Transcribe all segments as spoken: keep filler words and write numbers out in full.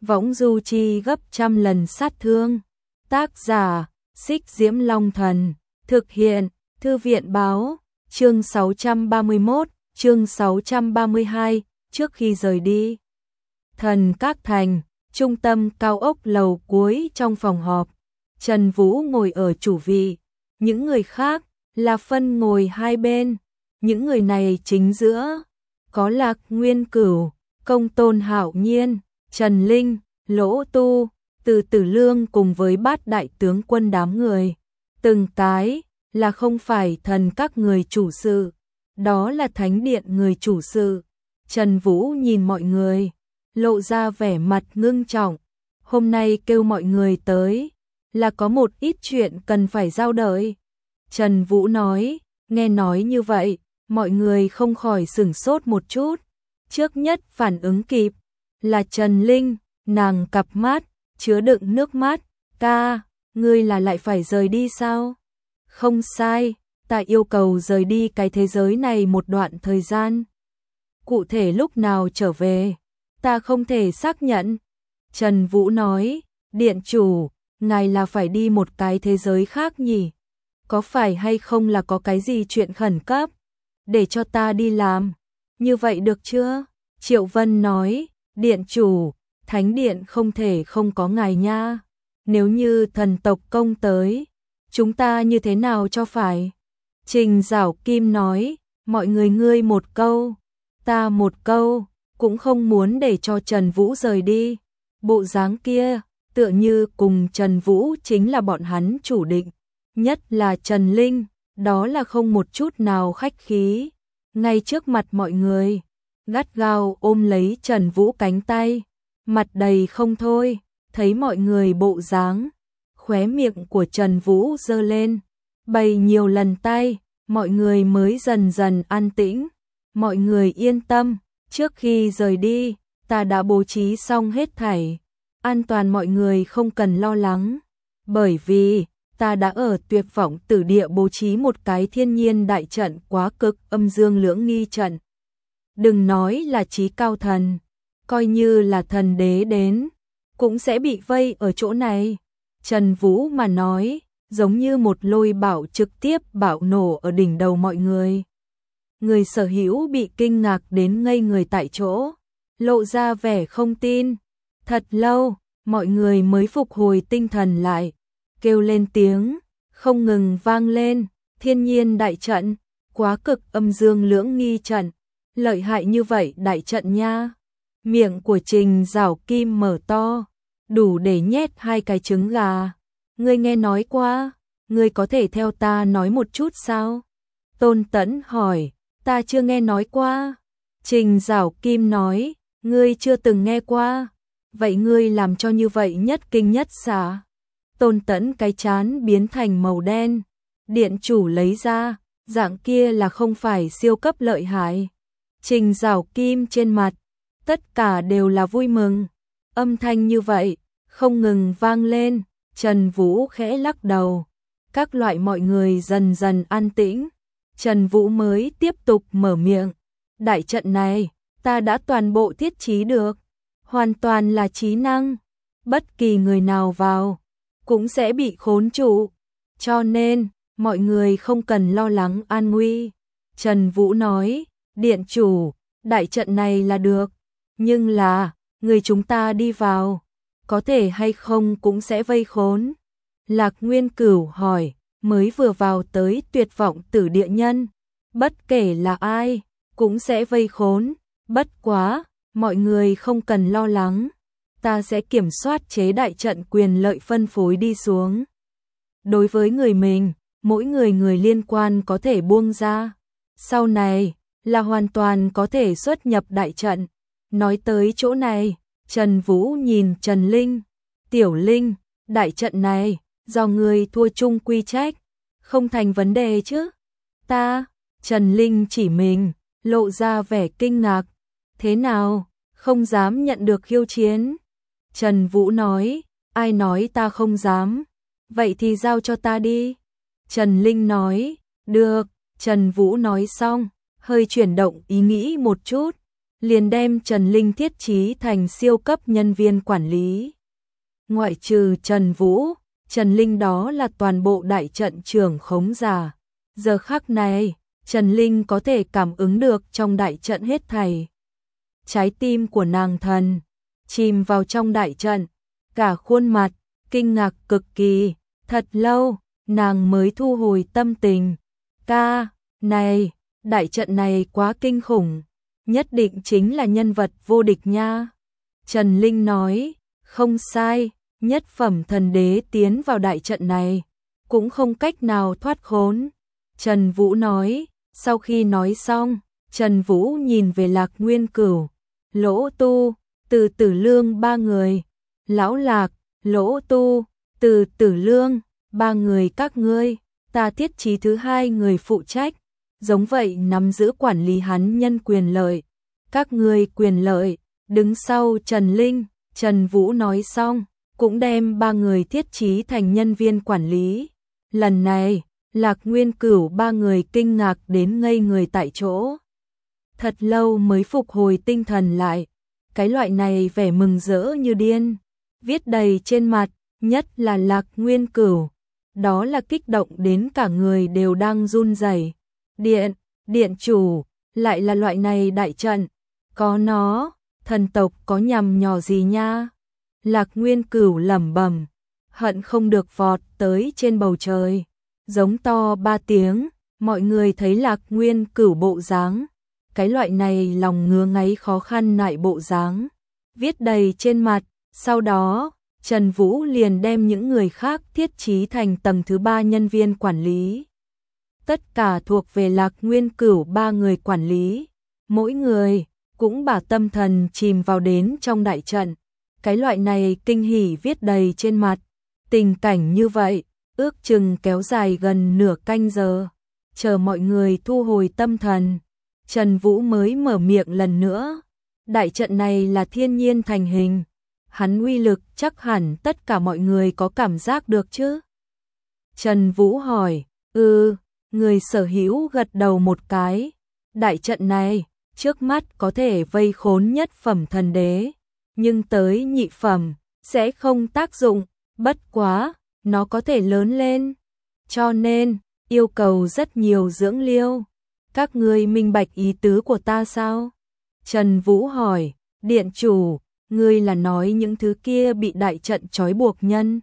võng du chi gấp trăm lần sát thương. Tác giả, Xích Diễm Long Thần. Thực hiện, Thư viện Báo. Chương sáu trăm ba mươi mốt, chương sáu trăm ba mươi hai, trước khi rời đi. Thần Các Thành, trung tâm cao ốc lầu cuối trong phòng họp. Trần Vũ ngồi ở chủ vị, những người khác là phân ngồi hai bên. Những người này chính giữa có Lạc Nguyên Cửu, Công Tôn Hạo Nhiên, Trần Linh, Lỗ Tu, Từ Tử Lương cùng với bát đại tướng quân đám người. Từng cái là không phải thần các người chủ sự, đó là thánh điện người chủ sự. Trần Vũ nhìn mọi người, lộ ra vẻ mặt ngưng trọng. Hôm nay kêu mọi người tới là có một ít chuyện cần phải giao đợi. Trần Vũ nói, nghe nói như vậy, mọi người không khỏi sửng sốt một chút. Trước nhất phản ứng kịp là Trần Linh, nàng cặp mắt chứa đựng nước mắt. Ca, ngươi là lại phải rời đi sao? Không sai, ta yêu cầu rời đi cái thế giới này một đoạn thời gian. Cụ thể lúc nào trở về, ta không thể xác nhận. Trần Vũ nói, điện chủ, ngài là phải đi một cái thế giới khác nhỉ? Có phải hay không là có cái gì chuyện khẩn cấp? Để cho ta đi làm. Như vậy được chưa? Triệu Vân nói, điện chủ, thánh điện không thể không có ngài nha. Nếu như thần tộc công tới, chúng ta như thế nào cho phải? Trình Giảo Kim nói, mọi người ngươi một câu, ta một câu, cũng không muốn để cho Trần Vũ rời đi. Bộ dáng kia, tựa như cùng Trần Vũ chính là bọn hắn chủ định. Nhất là Trần Linh, đó là không một chút nào khách khí. Ngay trước mặt mọi người, gắt gao ôm lấy Trần Vũ cánh tay, mặt đầy không thôi, thấy mọi người bộ dáng. Khóe miệng của Trần Vũ giơ lên, bày nhiều lần tay, mọi người mới dần dần an tĩnh. Mọi người yên tâm, trước khi rời đi, ta đã bố trí xong hết thảy. An toàn mọi người không cần lo lắng, bởi vì ta đã ở Tuyệt Vọng Tử Địa bố trí một cái thiên nhiên đại trận quá cực âm dương lưỡng nghi trận. Đừng nói là chí cao thần, coi như là thần đế đến, cũng sẽ bị vây ở chỗ này. Trần Vũ mà nói, giống như một lôi bảo trực tiếp bạo nổ ở đỉnh đầu mọi người. Người sở hữu bị kinh ngạc đến ngây người tại chỗ, lộ ra vẻ không tin. Thật lâu, mọi người mới phục hồi tinh thần lại, kêu lên tiếng, không ngừng vang lên, thiên nhiên đại trận, quá cực âm dương lưỡng nghi trận, lợi hại như vậy đại trận nha. Miệng của Trình Giảo Kim mở to, đủ để nhét hai cái trứng gà. Ngươi nghe nói qua, ngươi có thể theo ta nói một chút sao? Tôn Tẫn hỏi, ta chưa nghe nói qua. Trình Giảo Kim nói, ngươi chưa từng nghe qua. Vậy ngươi làm cho như vậy nhất kinh nhất xạ. Tôn Tẫn cái chán biến thành màu đen. Điện chủ lấy ra, dạng kia là không phải siêu cấp lợi hại. Trình Giảo Kim trên mặt, tất cả đều là vui mừng. Âm thanh như vậy, không ngừng vang lên. Trần Vũ khẽ lắc đầu. Các loại mọi người dần dần an tĩnh. Trần Vũ mới tiếp tục mở miệng. Đại trận này, ta đã toàn bộ thiết trí được. Hoàn toàn là trí năng. Bất kỳ người nào vào, cũng sẽ bị khốn trụ. Cho nên, mọi người không cần lo lắng an nguy. Trần Vũ nói, điện chủ, đại trận này là được. Nhưng là, người chúng ta đi vào, có thể hay không cũng sẽ vây khốn. Lạc Nguyên Cửu hỏi, mới vừa vào tới Tuyệt Vọng Tử Địa nhân, bất kể là ai, cũng sẽ vây khốn. Bất quá, mọi người không cần lo lắng, ta sẽ kiểm soát chế đại trận quyền lợi phân phối đi xuống. Đối với người mình, mỗi người người liên quan có thể buông ra. Sau này, là hoàn toàn có thể xuất nhập đại trận. Nói tới chỗ này, Trần Vũ nhìn Trần Linh. Tiểu Linh, đại trận này, do người thua chung quy trách, không thành vấn đề chứ? Ta, Trần Linh chỉ mình, lộ ra vẻ kinh ngạc. Thế nào, không dám nhận được khiêu chiến? Trần Vũ nói, ai nói ta không dám? Vậy thì giao cho ta đi. Trần Linh nói, được. Trần Vũ nói xong, hơi chuyển động ý nghĩ một chút, liền đem Trần Linh thiết trí thành siêu cấp nhân viên quản lý. Ngoại trừ Trần Vũ, Trần Linh đó là toàn bộ đại trận trưởng khống giả. Giờ khắc này, Trần Linh có thể cảm ứng được trong đại trận hết thảy. Trái tim của nàng thần chìm vào trong đại trận, cả khuôn mặt kinh ngạc cực kỳ, thật lâu nàng mới thu hồi tâm tình. Ca, này, đại trận này quá kinh khủng, nhất định chính là nhân vật vô địch nha. Trần Linh nói, không sai, nhất phẩm thần đế tiến vào đại trận này, cũng không cách nào thoát khốn. Trần Vũ nói, sau khi nói xong, Trần Vũ nhìn về Lạc Nguyên Cửu, Lỗ Tu, Từ Tử Lương ba người. Lão Lạc, Lỗ Tu, Từ Tử Lương, ba người các ngươi, ta thiết trí thứ hai người phụ trách, giống vậy nắm giữ quản lý hắn nhân quyền lợi. Các ngươi quyền lợi, đứng sau Trần Linh, Trần Vũ nói xong, cũng đem ba người thiết trí thành nhân viên quản lý. Lần này, Lạc Nguyên Cửu ba người kinh ngạc đến ngây người tại chỗ. Thật lâu mới phục hồi tinh thần lại, cái loại này vẻ mừng rỡ như điên, viết đầy trên mặt, nhất là Lạc Nguyên Cửu. Đó là kích động đến cả người đều đang run rẩy. Điện, điện chủ, lại là loại này đại trận, có nó, thần tộc có nhằm nhỏ gì nha. Lạc Nguyên Cửu lẩm bẩm, hận không được vọt tới trên bầu trời, giống to ba tiếng. Mọi người thấy Lạc Nguyên Cửu bộ dáng, cái loại này lòng ngứa ngáy khó khăn nại bộ dáng, viết đầy trên mặt. Sau đó, Trần Vũ liền đem những người khác thiết trí thành tầng thứ ba nhân viên quản lý. Tất cả thuộc về Lạc Nguyên Cửu ba người quản lý, mỗi người cũng把tâm thần chìm vào đến trong đại trận. Cái loại này kinh hỉ viết đầy trên mặt. Tình cảnh như vậy, ước chừng kéo dài gần nửa canh giờ. Chờ mọi người thu hồi tâm thần, Trần Vũ mới mở miệng lần nữa. Đại trận này là thiên nhiên thành hình, hắn uy lực chắc hẳn tất cả mọi người có cảm giác được chứ? Trần Vũ hỏi, ừ, người sở hữu gật đầu một cái. Đại trận này, trước mắt có thể vây khốn nhất phẩm thần đế, nhưng tới nhị phẩm, sẽ không tác dụng, bất quá, nó có thể lớn lên. Cho nên, yêu cầu rất nhiều dưỡng liêu. Các ngươi minh bạch ý tứ của ta sao? Trần Vũ hỏi, điện chủ, ngươi là nói những thứ kia bị đại trận trói buộc nhân.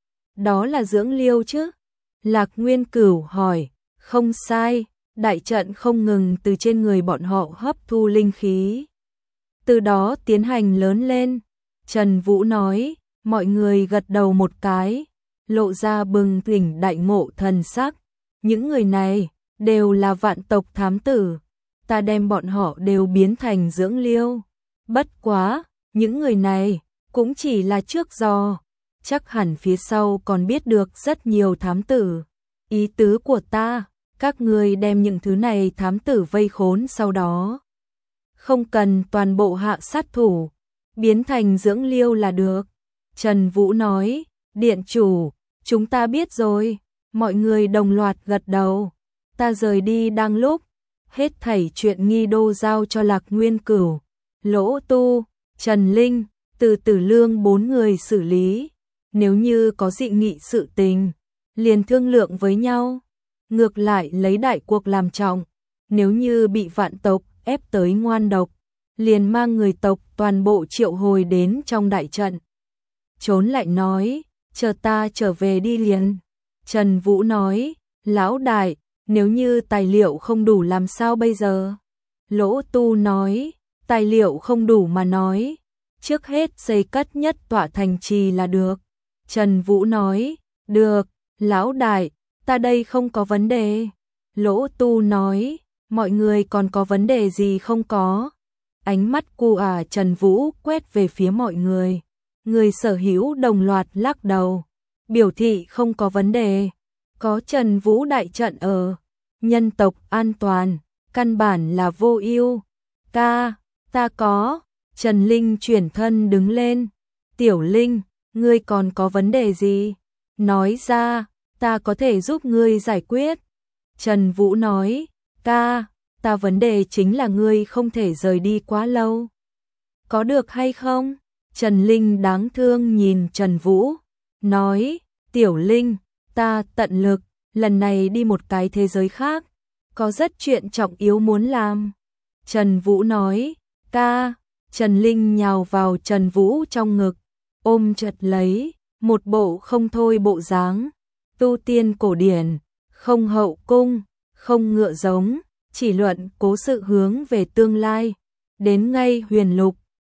Đó là dưỡng liêu chứ? Lạc Nguyên Cửu hỏi, không sai, đại trận không ngừng từ trên người bọn họ hấp thu linh khí, từ đó tiến hành lớn lên. Trần Vũ nói, mọi người gật đầu một cái, lộ ra bừng tỉnh đại ngộ thần sắc. Những người này đều là vạn tộc thám tử, ta đem bọn họ đều biến thành dưỡng liêu. Bất quá, những người này cũng chỉ là trước giò, chắc hẳn phía sau còn biết được rất nhiều thám tử. Ý tứ của ta, các ngươi đem những thứ này thám tử vây khốn, sau đó không cần toàn bộ hạ sát thủ, biến thành dưỡng liêu là được. Trần Vũ nói, điện chủ, chúng ta biết rồi. Mọi người đồng loạt gật đầu. Ta rời đi đang lúc, hết thảy chuyện nghi đô giao cho Lạc Nguyên Cửu, Lỗ Tu, Trần Linh, Từ Tử Lương bốn người xử lý. Nếu như có dị nghị sự tình, liền thương lượng với nhau. Ngược lại lấy đại cuộc làm trọng. Nếu như bị vạn tộc ép tới ngoan độc, liền mang người tộc toàn bộ triệu hồi đến trong đại trận. Trốn lại nói, chờ ta trở về đi liền. Trần Vũ nói, lão đại, nếu như tài liệu không đủ làm sao bây giờ? Lỗ Tu nói, tài liệu không đủ mà nói, trước hết xây cất nhất tọa thành trì là được. Trần Vũ nói, được, lão đại, ta đây không có vấn đề. Lỗ Tu nói, mọi người còn có vấn đề gì không có? Ánh mắt cu ả Trần Vũ quét về phía mọi người. Người sở hữu đồng loạt lắc đầu, biểu thị không có vấn đề. Có Trần Vũ đại trận ở, nhân tộc an toàn, căn bản là vô ưu. Ta, ta có. Trần Linh chuyển thân đứng lên. Tiểu Linh, ngươi còn có vấn đề gì? Nói ra, ta có thể giúp ngươi giải quyết. Trần Vũ nói, ca, ta vấn đề chính là ngươi không thể rời đi quá lâu. Có được hay không? Trần Linh đáng thương nhìn Trần Vũ, nói, Tiểu Linh, ta tận lực, lần này đi một cái thế giới khác, có rất chuyện trọng yếu muốn làm. Trần Vũ nói, ca, Trần Linh nhào vào Trần Vũ trong ngực, ôm chặt lấy, một bộ không thôi bộ dáng, tu tiên cổ điển, không hậu cung, không ngựa giống, chỉ luận cố sự hướng về tương lai, đến ngay huyền lục,